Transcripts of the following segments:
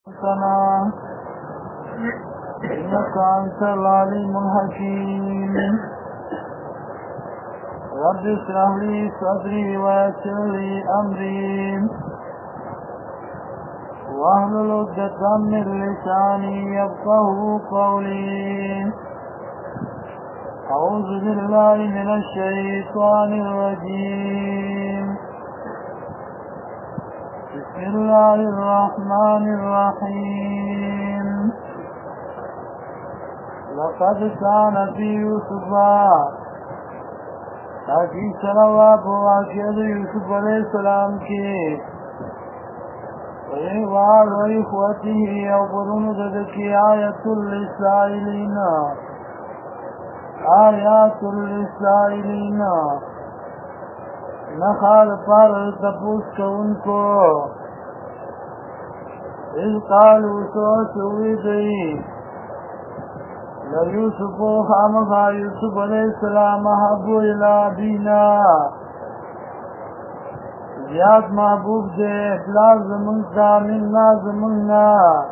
ربنا إنك أنت العليم الحكيم رب اشرح لي صدري ويسر لي أمري واحلل عقدة من لساني يفقهوا قولي أعوذ بالله من الشيطان الرجيم بسم الله الرحمن الرحيم لقد كان في يوسف تاكي سلوات واقعد يوسف عليه السلام کی وإخوال وإخوته يوبرون ذكي آية للسائلين نخال پار تپوس کو ان کو اذ قالوا سوئی گئی ليوسف خامخا یوسف علیہ السلام حبو الى دینا زیاد محبوب دے اخلاص زمنتا مننا زمننا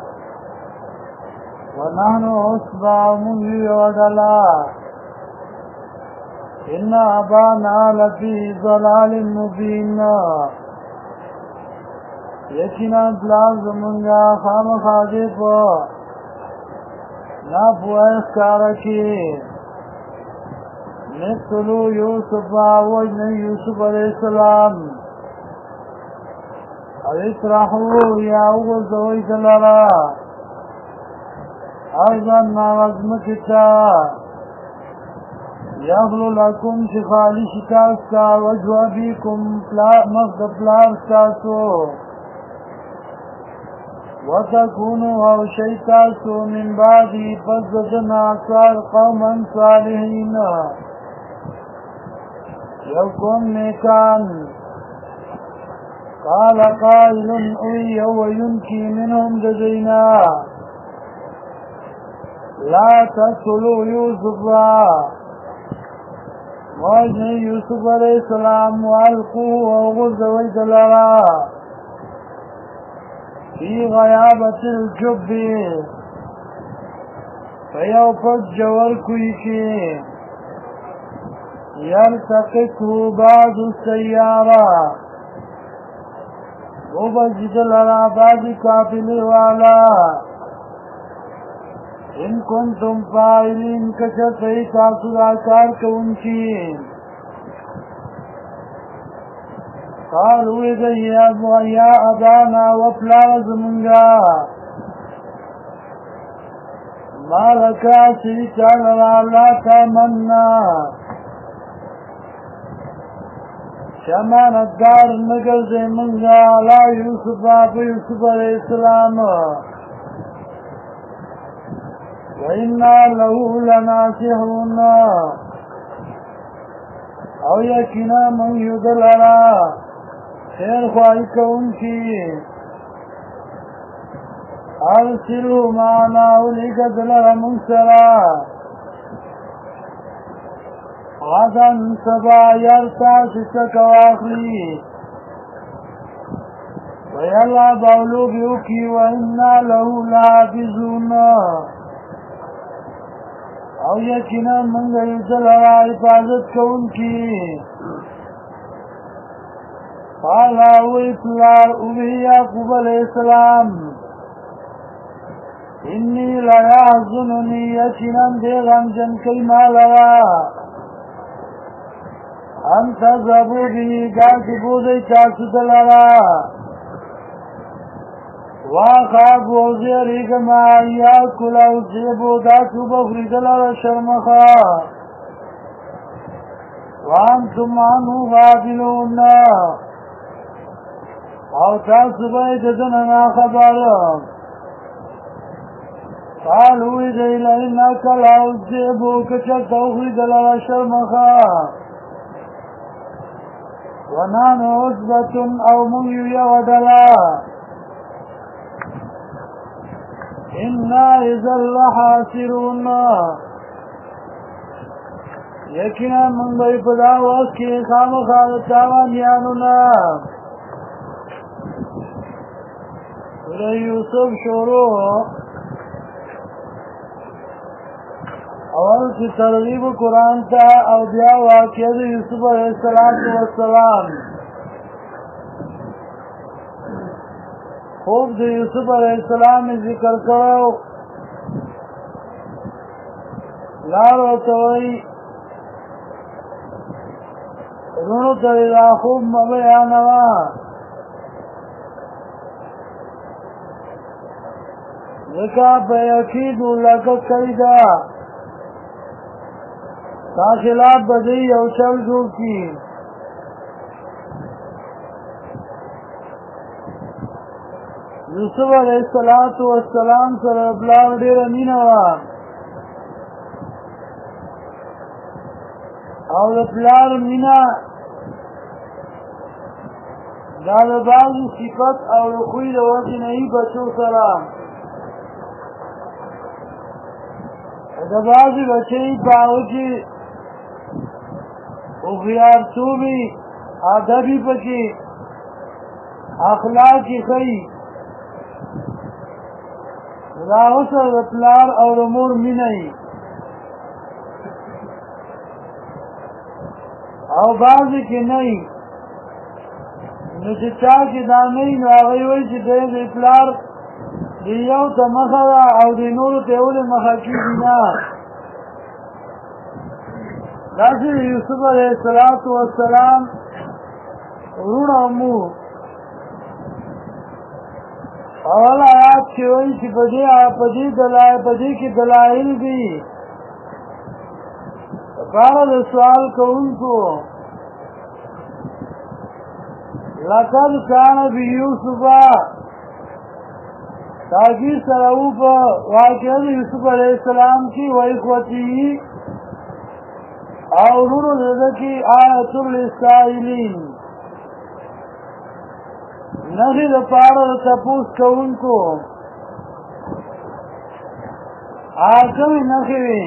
ونحن عصبا منی ودلا ان ابانا لفی ضلال مبین یقینا اخلاص زمنگا خامخا دے پا نا پوائس کارکی نقتلو یوسف وجن یوسف علیہ السلام او اطرحو یا اوغزوی دلرا ارضان ناغزمکتا یغلو لکم شخالی شکاستا وجو ابیکم مغد پلارستاسو وتكونوا او شیطاسو من بعدی فزدنا اکار قوما صالحین یوکم نیکان قال قائل اوی وینکی منهم دجینا لا تقتلوا یوسف واجن یوسف علیہ السلام والقوه وغزوی دلرا فی غیابت الجب فیو پس جور کوئی کی یلتقطه بعض السیارہ وہ بجد لرا بعض قافلے والا ان کنتم فاعلین کچھ صحیح تاثر آکار کون کی قالوا یا ابانا وفلا زمنگا مالکا سیچا لرا لا تامنا شمانت دار نگر زمنگا لا یوسف آب یوسف علیہ السلام وَإِنَّا لَهُ لَنَاصِحُونَ او یقینا من یدلرا خیر خواہی کون کی ارسلو معنا اولیک دلر منسرا غدن سبا یرتا سسک واخلی ویلا باولو بیوکی وَإِنَّا لَهُ لَحَافِظُونَ او یقینا منگا یدلرا حفاظت کون کی قالا ویتلار اوی یعقوب علیہ السلام انی لیحزننی یقینا دیغم جن کئی مالرا انت زبو بی گاکی بودی چاسو دلرا واخاب وزیری کما یاکلا وزیبو داتو بخری دلرا شرمخا وانتم عنو غافلون او تاسو باید دننا خبر قالوی دی لئنکا لاوزیبو کچک توخی دلرا شرمخا ونان عزبتن او منیو یودلا انا اذا لحاسرون یقینا من بای پدا وقت کی خامخا تاوانیانونا سورہ یوسف شروع اول کی ترغیب قرآن تا او بیا واقعہ یوسف علیہ السلام خوب د یوسف علیہ السلام ذکر کرو لارو توئی رونو توئی دا خوب مبیانوا ذکا بیقید لکت کریدا تا خلاف بدئی او چل جو کی یوسف علیہ السلام سره بلار ډیر مینه وا او د بلار مینه دا د بعضی صفت او د خوی د وجه نه بچو سره د بعضی بچی باوجی هوښیارتوبي ادبي پکې اخلاقي ښيي راو سره د پلار او د مور مینه وي او بعضې کې نه وي نو چې چا کې دا نه وي نو هغوی وایي چې دی د پلار د یو ته مخه ده او د نورو ته یې ولې مخه کېږي نه داسې د یوسف علیه السلام وروڼه مو اول آیات کې وایي چې په دې کې دلایل دي لپاره د سوال کوونکو لقد کان بیوسف تاکید سره و په واقعه د یوسف علیه السلام کې واخوتی او وروڼو د ده کې آیة للسائلین نخی دا پارا دا تپوس کونکو آکمی نخی وی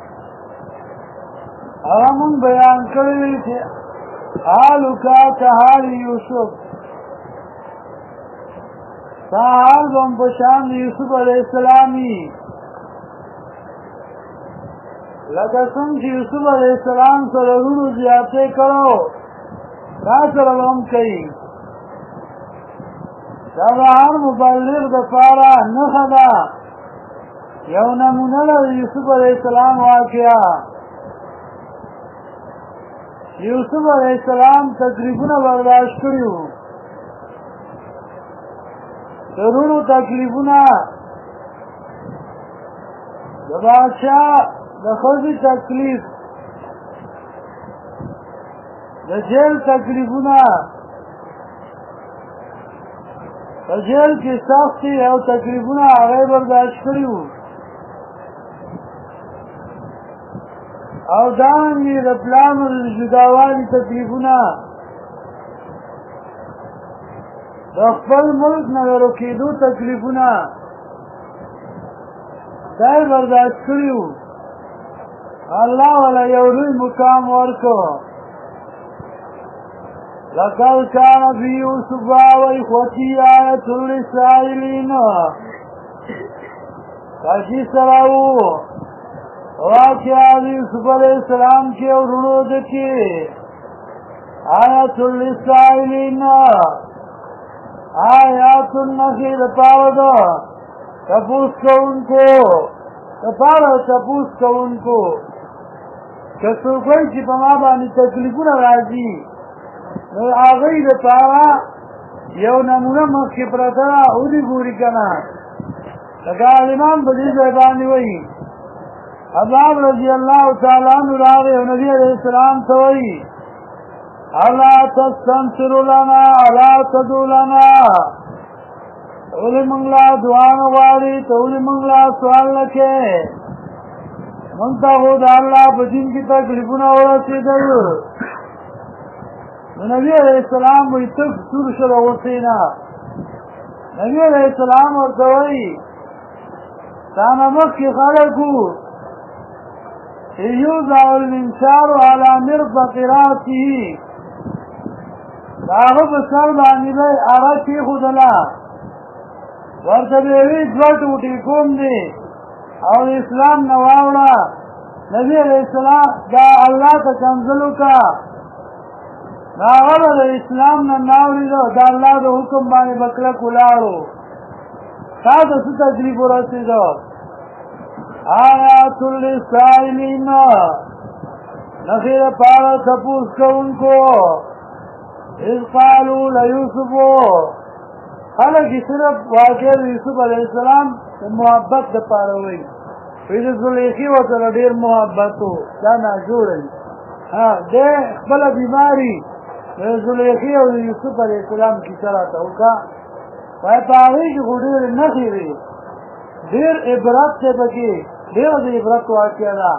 اغمون بیان کروی چه حالو کا تحال یوسف تا حال بم پشاند یوسف علیہ السلامی لکه څنګه چې یوسف علیہ السلام سره وروڼو زیاتې کړو دا سره هم کوي دا هر مبلغ د پاره نښه ده یو نمونه ده د یوسف علیه السلام واقعه یوسف علیه السلام تکلیفونه برداشت کړي وو د وروڼو تکلیفونه د بادشاه د ښځې تکلیف د جیل تکلیفونه په جیل کې سختي او تکلیفونه هغه برداشت کړي وو او دارنګې د پلانو د جداوالي تکلیفونه د خپل ملک نه د روکېدو تکلیفونه دا یې برداشت کړي وو الله ولا یو لوی مقام ورکړو لقد كان في يوسف وإخوته آية للسائلين کاشی سراو واقعہ یوسف علیہ السلام کے وروڼو د کې آیة للسائلین آیات النخی د پاره ده تپوس کوونکو که څوک وایي چې په ما باندې تکلیفونه راځي نو هغوی دپاره یو نمونه مخکې پرته ده ولې ګوري که نه لکه عالمان په دې ځای باندې وایي حباب رضی الله تعالی عنه راغی او نبي علیه السلام ته وایي الا تستنصر لنا الا تدعو لنا ولې موږ لا دعا نه غواړې ته ولې موږ لا سوال نه کوې موږ ته خو د الله په دین کې تکلیفونه ورسېدل نو نبی علیہ السلام وی تک سور شد وسینا نبی علیہ السلام ورته وی تانا مخی خلقو یوضع الانشار على مرفق راته داغه په سر باندې اره کې خودلا ورته وی دوه ټوټې کوم دي او اسلام نه واوړه نبی علیہ السلام دا الله ته کنځلو کا هغه د اسلام نه ناوړي دا الله د حکم باندې بکله کولاړو تا د څه تکلیف ورسېدو آیات للسائلین نخیر پارا تپوس کونکو اذ قالو لیوسفو حالانکہ صرف واقع یوسف علیہ السلام محبت د پاره وي پیدا زلیخی و تر ډیر محبتو دا ناجوړی ده خپل بیماری زلیخی او یوسف علیہ السلام کی سره توکا وای پاوی چې ډیر نه دی ډیر عبرت ته بګي ډیر د عبرت واقعا دا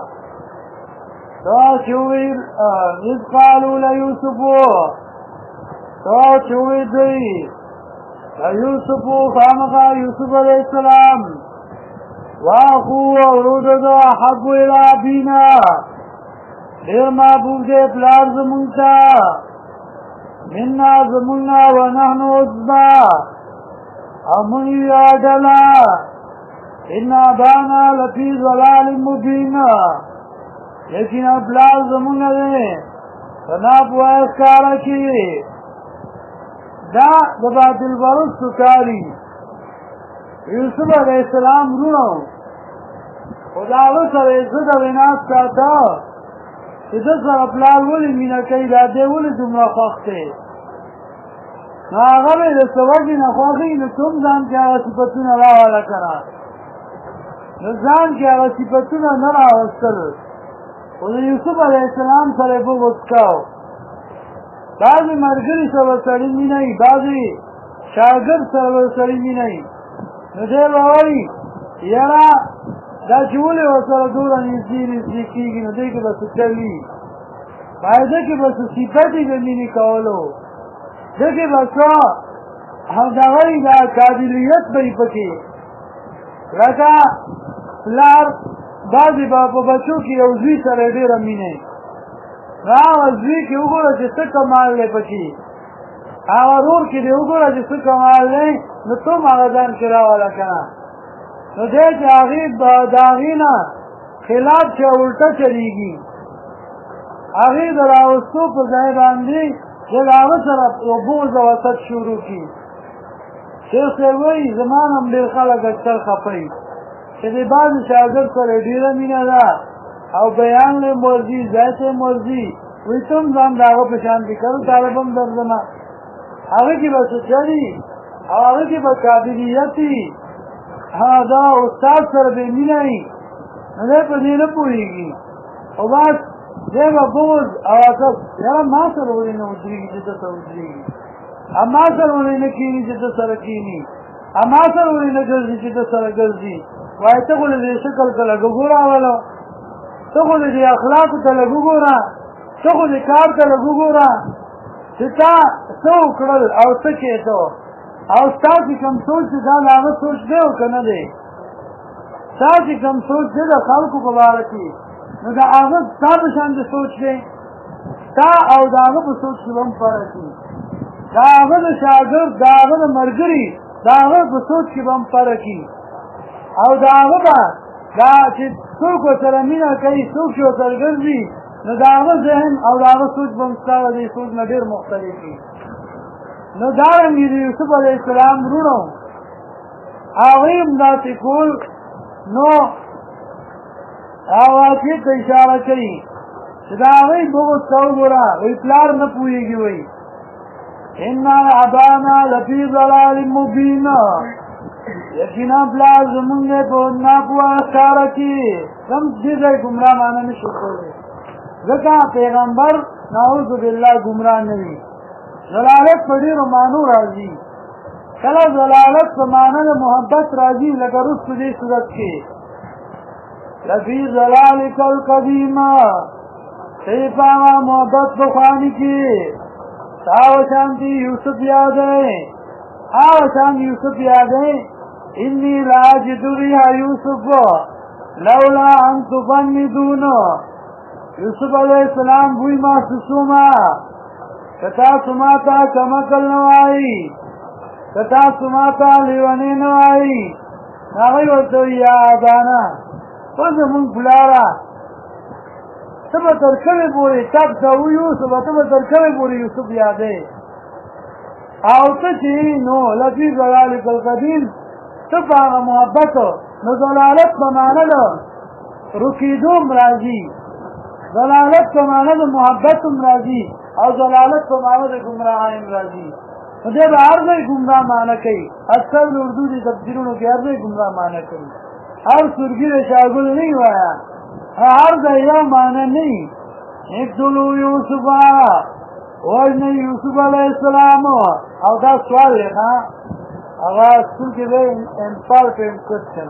چویر اذ قالوا لیوسف دا چویر دی یوسف خامخا یوسف علیہ السلام واخوه ورود دا حب الى ابینا دیر محبوب دے پلار زمونتا مننا زموننا ونحن عصبا امنی یادلا انا بانا لفی ضلال مبین لیکن پلار زموننا دے فناب ویسکارا کی دا باطل برست کاری یوسف علیہ السلام رونو خداوه سره عزت او انعام ساته چې د سره پلار ولې مینه کوي دا دی ولې دومره خوښ دی هغه د سوجي نه خوښي نو کوم ځان کې هغه صفتونه راواله کړه نو ځان کې هغه صفتونه نه راوستل خو د یوسف علیه السلام سره بغض کاو بعضې ملګري سره سړي مینه وي بعضې شاګرد سره سړي مینه وي نو دی به وایي یاره دا چې ولې ورسره دومره نږدې کېږي نو دی کې به څه چلي فایده کې به څه صفتې د مینې کولو ده کې به څه همدغه دا قابلیت به یې پکې لکه پلار بعضې به په بچو کې یو زوی سره ډېره مینه هغه زوی کې وګوره چې څه کمال دی پکې هغه ورور کې دې وګوره چې څه کمال دی نو ته هم هغه ځان کې راوله که نه نو دی چې هغې د هغې نه خلاف چې الټه چلېږي هغې د راوستو په ځای باندې چې د هغه سره یو بغض او حسد شروع کړي شیخ صاحب وایي زما نه هم ډېر خلک اکثر خفه چې د بعضې شاګرد سره ډېره مینه ده او بیان له مرضی ذات مرضی وی تم ځان د هغه په شان کې کړو طالب هم درځمه هغه کې به څه چلي او هغه کې به قابلیت وي دا استاد سره به مینه وي نو دی په دې نه پوهېږي او بس دی به بغض او حسد یاره ما سره ولې نه ودرېږي چې ته سره ودرېږي ما سره ولې نه کښېني چې ته سره کښېني ما سره ولې نه ګرځي چې ته سره ګرځي وایي ته خو له دې شکل ته لږ وګوراولو ته خو د دې اخلاقو ته لږ وګوره ته خو د کار ته لږ وګوره چې تا څه وکړل او څه کېدو او ستا چې کوم سوچ دی دا د هغه سوچ دی او که نه دی ستا چې کوم سوچ دی د خلکو په باره کې نو د هغه ستا په شان د سوچ دی ستا او د هغه په سوچ کې به هم فرق وي د هغه د شاګرد د هغه د ملګري د هغه په سوچ کې به هم فرق وي او د هغه به دا چې څوک ورسره مینه کوي څوک چې ورسره ګرځي نو د هغه ذهن او د هغه سوچ به هم ستا د دې سوچ نه ډېر مختلف وي نو دارنګې د یوسف علیه السلام وروڼو هغوی هم داسې کول نو هغه واقع ته اشاره کوي چې د هغوی بغض ته وګوره وایي پلار نه پوهېږي وایي انا ابانا لفی ضلال مبین یقینا پلار زمونږ دی په ناپوهه ښکاره کې کوم دې ځای ګمراه معنی نه شو کولی ځکه پیغمبر نعوذ بالله ګمراه نه وي ضلالت په ډېرو معنو راځي کله ضلالت په معنه د محبت راځي لکه رسو دې صورت کې لفی ضلالک القدیم صحیح په هغه محبت پخواني کې تاو شانتی یوسف یاد ہے آو شان یوسف یاد ہے انی لاجد ریح یوسف لولا ان تفندون یوسف علیہ السلام بوئی محسوسو ما کتا سماتا کمکل نوائی که تاسو ماته لیونی نه وایي هغوی ورته وایي یا ابانا او زمونږ پلاره ته به تر کومې پورې تب کوو یوسف ته به تر کومې پورې یوسف یادې او ته چې نو لفي ضلالک القدیم ته په هغه محبت نو ضلالت په معنه ده رکېدو هم راځي ضلالت په معنه د محبت هم راځي او ضلالت په معنه د ګمراهۍ هم راځي نو دی به هر ځای ګمراه معنه کوي اکثر د اردو د تفسیرونو کې هر ځای ګمراه معنه کوي هر سورګي د شاګل نه وایه هر ځای یو معنی نه اقتلوا یوسف وجنه یوسف علیه السلام او دا سوال دی هغه سکول کې دی امپارټنټ کوېسچن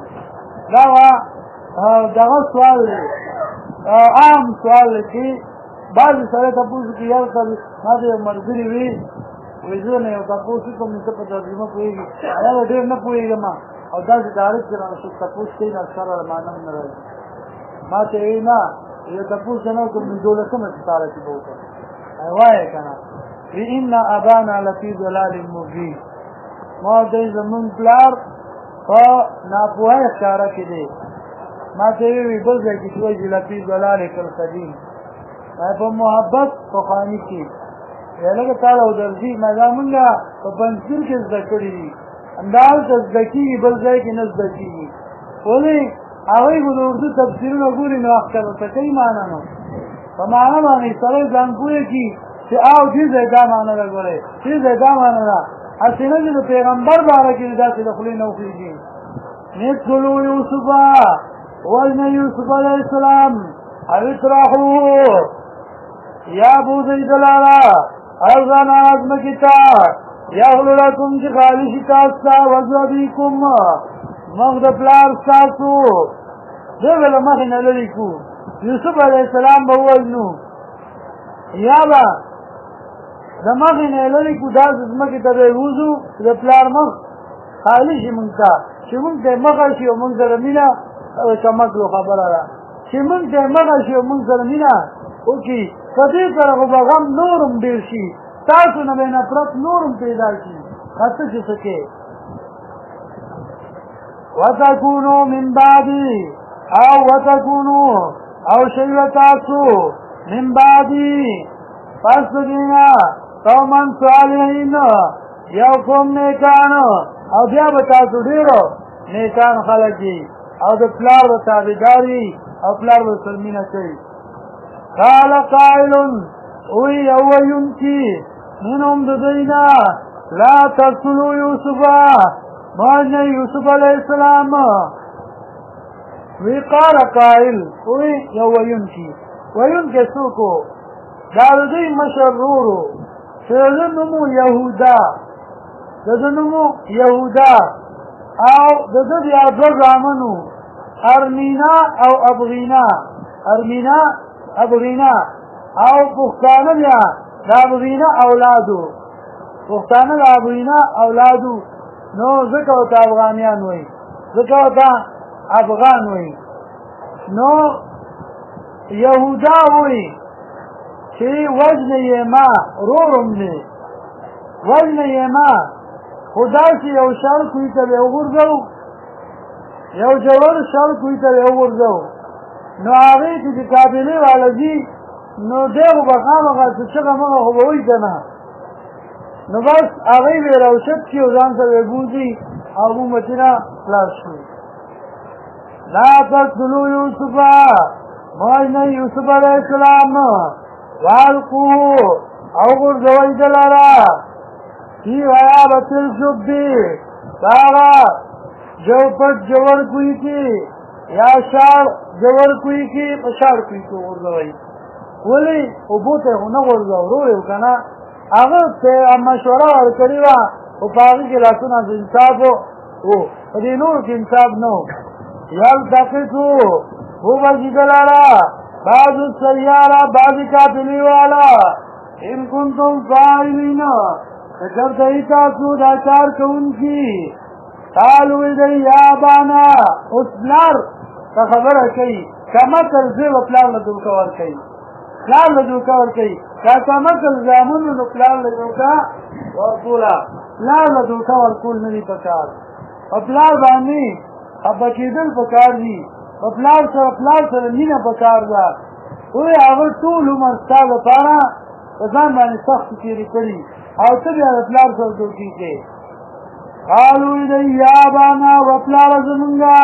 دغه سوال دی عام سوال دی چې بعضې سړی تپوس کې یو کال ما د یو ملګري وي وایي زه نه یو تپوس کوم زه په ترجمه پوهېږي هغه ډېر نه پوهېږم او داسې ډایرکټ چې رانه څوک تپوس کوي نو سره معنا هم نه راځي ما ته وایي نه یو تپوس نه وکړم نو 12مه سپاره کې به وکړم وایه که نه وي ان ابانا لفي ضلال مبین ما دی زمونږ پلار په ناپوهۍ ښکاره کې دی ما ته یې ووایي بل ځای کې چې وایي لفي ضلالک القدیم په محبت پخواني کې لکه تا له درځي ما دا مونږ په پنځپیر کې زده کړي دي همدالته زده کېږي بل ځای کې نه زده کېږي ولې هغوی به د اردو تفسیرونه ګوري نو ښکته کوي معنا نو په معنا باندې سړی ځان پوه کړي چې او دې ځای دا معنا ده ګورئ دې ځای دا معنا ده هسې نه چې د پیغمبر باره کې داسې د خولې نه وخېږي اقتلوا یوسف وجنه یوسف علیه السلام او اطرحوه یا بوزئ دلاره ارضان ازمکې ته یغلو لکم چې خالي شي تاسو ته وضو ابیکم مخ د پلار ستاسو دې به له مخې نه لرې کړو یوسف علیه السلام به ووژنو یا به د مخې نه یې لرې کړو داسې ځمکې ته به یې وځو د پلار مخ خالي شي مونږ ته چې مونږ ته یې مخه شي او مونږ سره مینه چمکلو خبره ده چې مونږ ته یې مخه شي او مونږ سره مینه وکړي په دې سره خو به غم نور هم ډېر شي تاسو نه به نفرت نور هم پیدا شي هڅه چې څه کې وتکونو من بعدي او وتکونو او شی تاسو من بعدي پس دینا قومن صالحین یو قوم نیکان او بیا به تاسو ډېرو نیکان خلک دي او د پلار به تابعداري او پلار به سلمینه کوي قال قائل وی یو ویونکي منهم د دینا لا تقتلوا یوسف ماجنه یوسف علیه السلام وی قال قائل وی یو ویونکي څوکو دا د دوی مشر ورورو چې د ده نوم یهودا او د ده بیا دوه زامنو ارمینا او ابغینا او پښتانه بیا د ابغینا اولادو نو ځکه ورته افغانیان وایي ځکه ورته افغان وایي نو یهودا وایي چې وجنه یې ما رورم دی وجنه یې ما خو داسې یو شر کوی ته به یې وغورځو یو جوړ شر کوی ته به یې وغورځو نو هغې کې چې قابلې والا ځي نو دی خو به خامخا څه چغه مغه خو به وایي که نه نو بس هغوی به یې راوچت کړي او ځان ته به یې بوځي او موږ به تېنه خلاص شو لا تقتلوا یوسف وجنه یوسف علیه السلام والقوه او غرزوی دلارا فی غیابت الجب سارا جو پت جور کوئی کی یا شار جور کوئی کی پشار کوئی کی غرزوی ولی ابوته خونه غرزو رویو کنا اگر ته مشوره ورکړی وه خو په هغې کې لاسونه د انصاف و په دې نورو کې انصاف نه و یلتقطو وبهځي دلاره بعض السیاره بعض قافلې والا ان کنتم فاعلین کچرته یې تاسو دا کار کوونکي قالو دی یا ابانا اوس پلار ته خبره کوي کمثل زوی به پلار له دوکه ورکوي که کمثل زامنو نو پلار له دوکه ورکوله پلار له دوکه ورکول نه دي پکار په پلار باندې خفه کېدل پکار دي په پلار سره مینه پکار ده وایي هغه ټول عمر ستا دپاره په ځان باندې سخت تېرې کړي او ته بیا د پلار سره دوکې کوې قالو دی یا ابانا و پلار زمونږه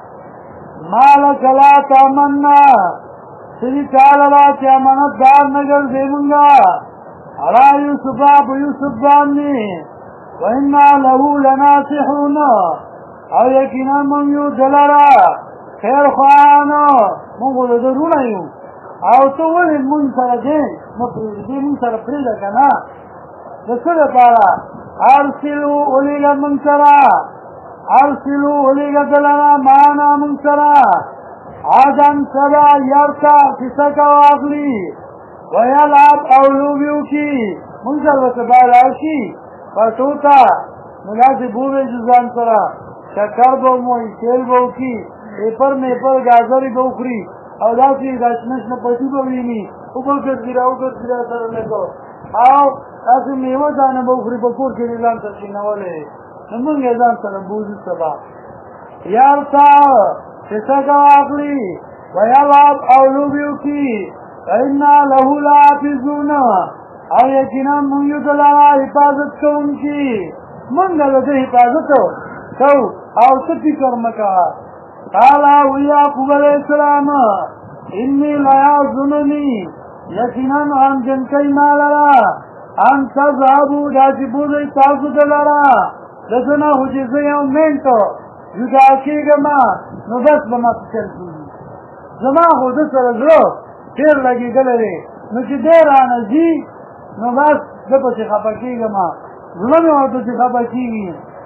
ما لک لا تامنا سری تعالی را چې امانتدار نه ګرځې مونږه علی یوسف په یوسف باندې و انا له لناصحون او یقینا مونږ یو دلاره خیر خواهانو مونږ ورونه یو او ته ولې مونږ سره دی نو دې مونږ سره پرېږده که نه د څه دپاره ارسلو اولیگا منسرا ارسلو اولیگا دلنا مانا منسرا آدم سبا یارتا کسکا واقلی ویلاب اولوبیو کی منسر وسبال آشی پتوتا نگاسی بوبے جزان سرا شکر بو موئی تیل بو کی ایپر میپر گازری بوکری او داسی داشنشن پتی بوینی اوپر گرگیرا سر لگو او تاسو میوه ځانه به وخوري په کور کې ځان ته کېنولې نو موږ یې ځان سره بوځو سبا یارتا چې څه واخلي ویلاب او لوبې وکړي فإنا له لحافظون او یقینا موږ یې د لاره حفاظت کوونکي موږ د ده حفاظت کوو او څه فکر مه کوه قال یعقوب علیه السلام انی لیحزننی یقینا غمجن کوي ما لره ان تذهبوا دا چې بوځئ تاسو دلاره داسې نه خو چې زه یو منټو جدا کېږم نو بس به ما چل کېږي زما خو ده سره زړه ډېر لګېدلی دی نو چې دی رانه ځي نو بس زه پسې خفه کېږم زړه مې ورته چې خفه کېږي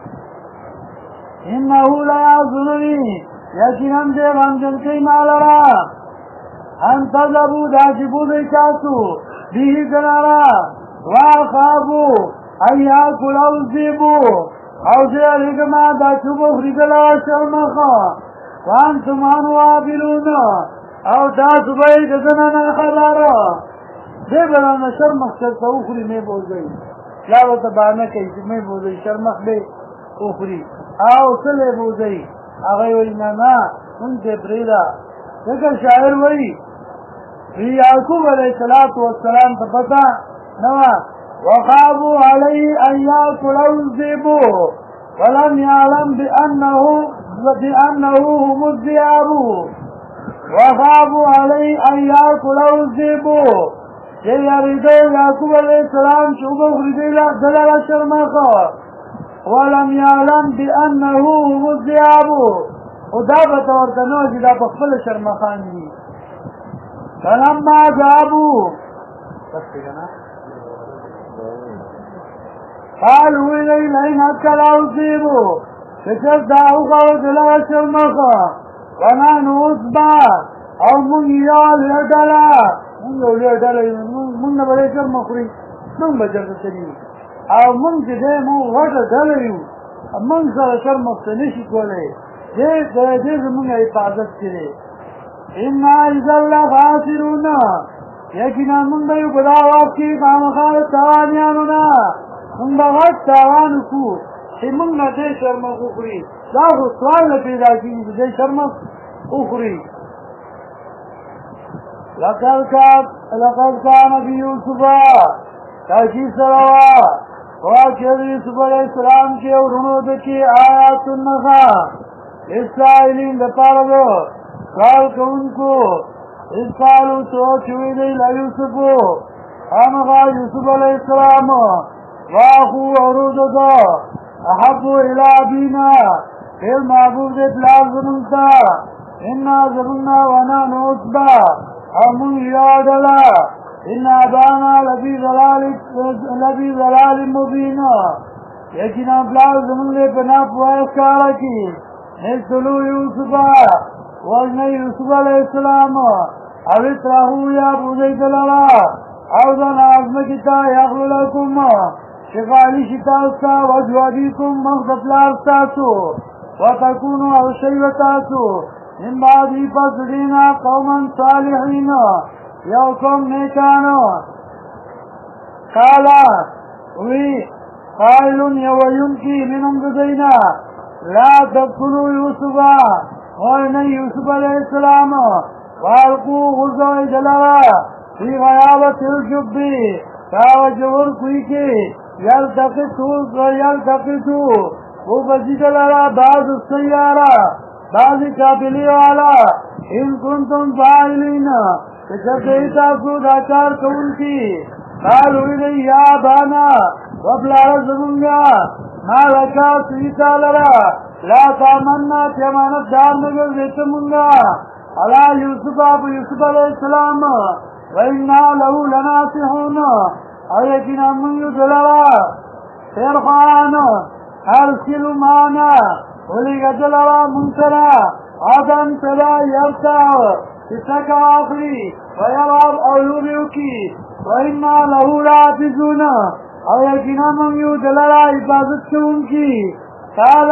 انه لیحزنني یقینا دی غمجن کوي ما لره ان تذهبوا دا چې بوځئ تاسو به دلاره واخافو ان یاکل الذئب او زیرګما دا چوبو خریدلا شرمخه وانتم عنه غافلون او تاسو به دغه نه خبره دې بلانه شرمخ چرته وخوري نه بوځي لا وته باندې کوي چې مې بوځي شرمخ به وخوري او سله بوځي هغه ویل نه مونږ پرېدا دغه شاعر وایي یعقوب علیه السلام ته پتا نوا وخافوا عليه ان ياكل الذئب ولم يعلم بانه هم الذئاب وخافوا عليه ان ياكل الذئب يريدو يعقوب عليه السلام شوبه خريدلا دلال شرمخه ولم يعلم بانه هم الذئاب ودابت ورتنو جدا بخفل شرمخان دي فلما ذهبوا بس كده قالوا إلي لئن أكل الذئب فكر دعو قوت لا شرمخه ونحن أصبع أو من يال يدلا من يدلا من نبلي شرمخري من بجر تسليم او من جده مو وجه دلیو من سر شرمخ تنشی کوله دې زمونږ حفاظت کړي ان اذا لخاسرون یقینا موږ به په دا وخت کې خامخا تاوانیانو نه موږ به غټ تاوان وکړو چې موږ نه دې شرمخ وخوري دا خو سوال نه پیدا کېږي چې دې شرمخ وخوري لقد كان في يوسف تاكي سروا واقع يوسف علیہ السلام کے ورنو دکی آیات النخا اسرائیلین دپارلو سوال کون کو اس قالو چوچوی لیلا یوسفو آمغا یوسف علیہ السلام واخو عروضتا احبو الى بینا پھر محبوب دے پلار زمنتا انا زمنا وانا نوصبا امون یادلا ان ابانا لفی ضلال مبین یقینا پلار زمون لے پنا پواس کارا کی نسلو یوسفا وزن یوسف علیہ السلام اویت راہو یا بوزیت للا اوزن عظمکتا یغلو لکم شغالی شتاستا وجوادیکم مغدف لارستاسو وتکونو او شیوتاسو من بعدی پس دینا قوما صالحین یو قوم نیکانو قالا وی قائل یوینکی منم ددینا لا تقتلوا یوسفا وإن یوسف علیہ السلام والقوا غرزوی جلوا فی غیابت الجب کاوجور کوئی کے یلتقطو وہ بزید لرا بعض السیارہ بعض قابلی والا ان کنتم فاعلین کچھتے تاسو داکار کون کی قالوا الی یا بانا وبلار زمونگا ما لکا سویتا لرا لا تامنا تیمانت دار نگر دیتمونگا علا یوسف ابو یوسف علیہ السلام وإنا له لناصحون أيكنا من يدلوا فرقان أرسل معنا ولقدلوا منتنا عدن فلا يرتع تسك آخري ويرعب أو يريكي وإنا له لعافزون أيكنا من يدلوا عبادتكم قال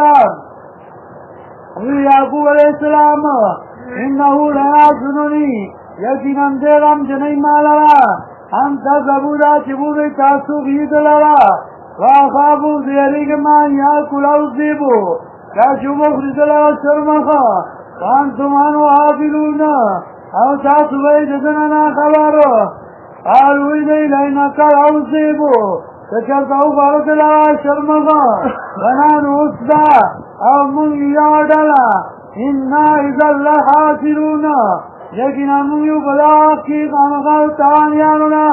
يعقوب عليه السلام إنه ليحزنني یقینا دیرم جنئی مالرا ہم تذبودا چبوبی تاسو بید لرا واخابو زیریگ من یاکل اوزیبو کاشوبو خرید لرا شرمخا وانتمان وحافلون او تاسو بید دننا خبرو قالوی دی لینکل اوزیبو تکرتاو بارد لرا شرمخا ونان اصدا او من یادلا انا اذا لحاصلون لیکن ہمیو بلا کی قامقال تانیانونا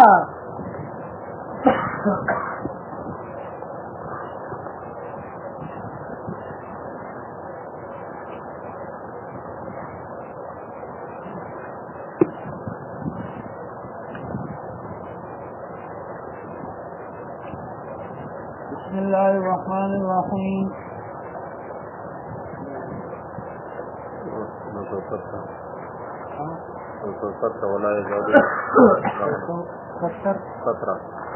بسم اللہ الرحمن الرحیم ولا يزال 17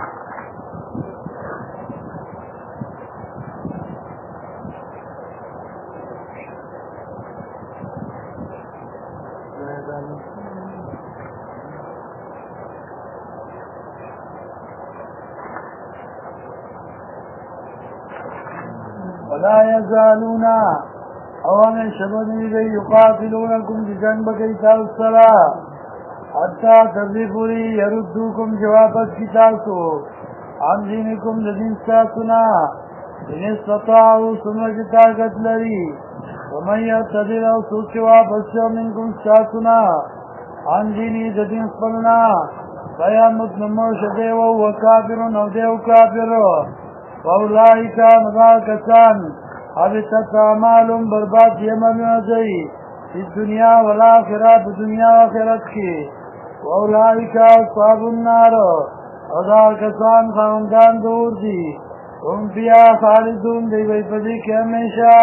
ولا يزالون أولا شبني لي يقاتلونكم بجنبك إيتاء الصلاة حتى تذبوا لي يردوكم جوابت كتاسو عن دينكم لدين ساسنا إن استطاعوا سمج طاقت لري ومن يرتدل أو سوچ واپس منكم ساسنا عن ديني لدين صلنا فيمت نموش ديو وكافر أو ديو كافر وأولئك نغاكسان حبتت اعمالهم برباد یمنون جئی فی الدنیا والآخرات دنیا آخرت کی واولئک اصحاب النار ادا کسان خاندان دور دی هم فیا خالدون دی وی پدی کے ہمیشہ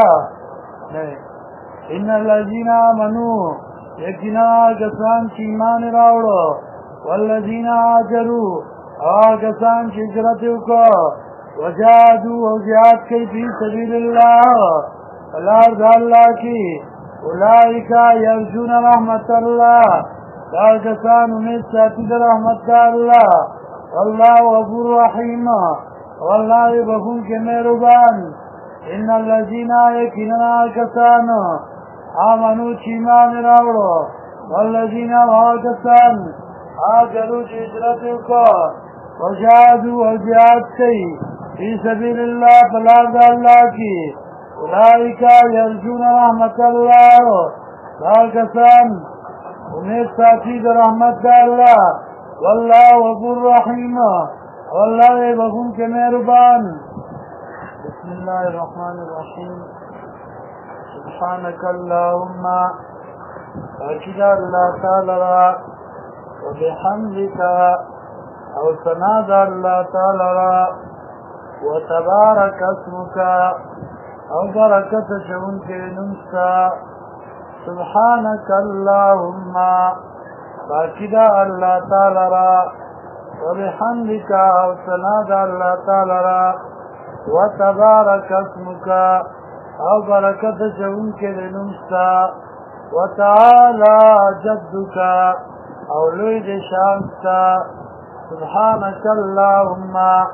ان الذین آمنوا یقینا کسان چی ایمان راوڑو والذین آجروا کسان چی ہجرت کو وجادوا وجهاد کی فی سبیل اللہ الارض اللہ کی اولئک یرجون رحمت اللہ دار کسان امید ساتھی در رحمت اللہ واللہ غفور رحیم واللہ بخون کے مہربان ان الذین یقینا کسان آمنوا چیمان راوڑو والذین کسان آجروا چی ہجرت کو وجادوا وجهاد کی فی سبیل اللہ فلارد اللہ کی اولئک یرجون رحمت اللہ دار کسان امید ساتھی در رحمت اللہ واللہ غفور رحیم واللہ بخون کے مہربان بسم اللہ الرحمن الرحیم سبحانک اللہم اکید اللہ تعالی وبحمدک او سناد اللہ تعالی وتبارك اسمك او بركة شونك نمسا سبحانك اللهم باكدا الله تعالى را وبحمدك او سناد الله تعالى را وتبارك اسمك او بركة شونك نمسا وتعالى جدك او لويد شامسا سبحانك اللهم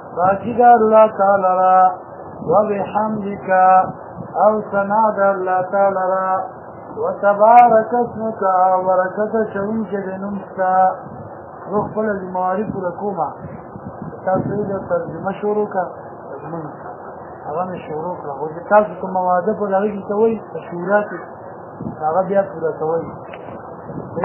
باقی دا اللہ تعالی را وبحمدک او سنا دا اللہ تعالی را وتبارک اسمک ورکت شون کے دنمستا روح پل المعارف لکوما تاسوی دا ترجمه شروع کا اغام شروع کا وجه تاسو تا مواده پر اغیقی تاوی تشورات اغا بیا پورا تاوی